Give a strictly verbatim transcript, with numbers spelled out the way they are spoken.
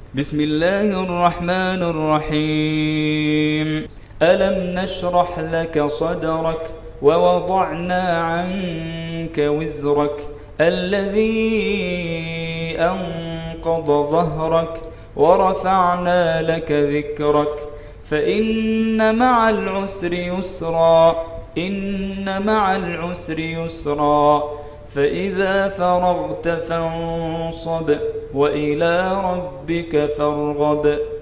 بسم الله الرحمن الرحيم ألم نشرح لك صدرك ووضعنا عنك وزرك الذي أنقض ظهرك ورفعنا لك ذكرك فإن مع العسر يسرا إن مع العسر يسرا فإذا فرغت فانصب وإلى ربك فارغب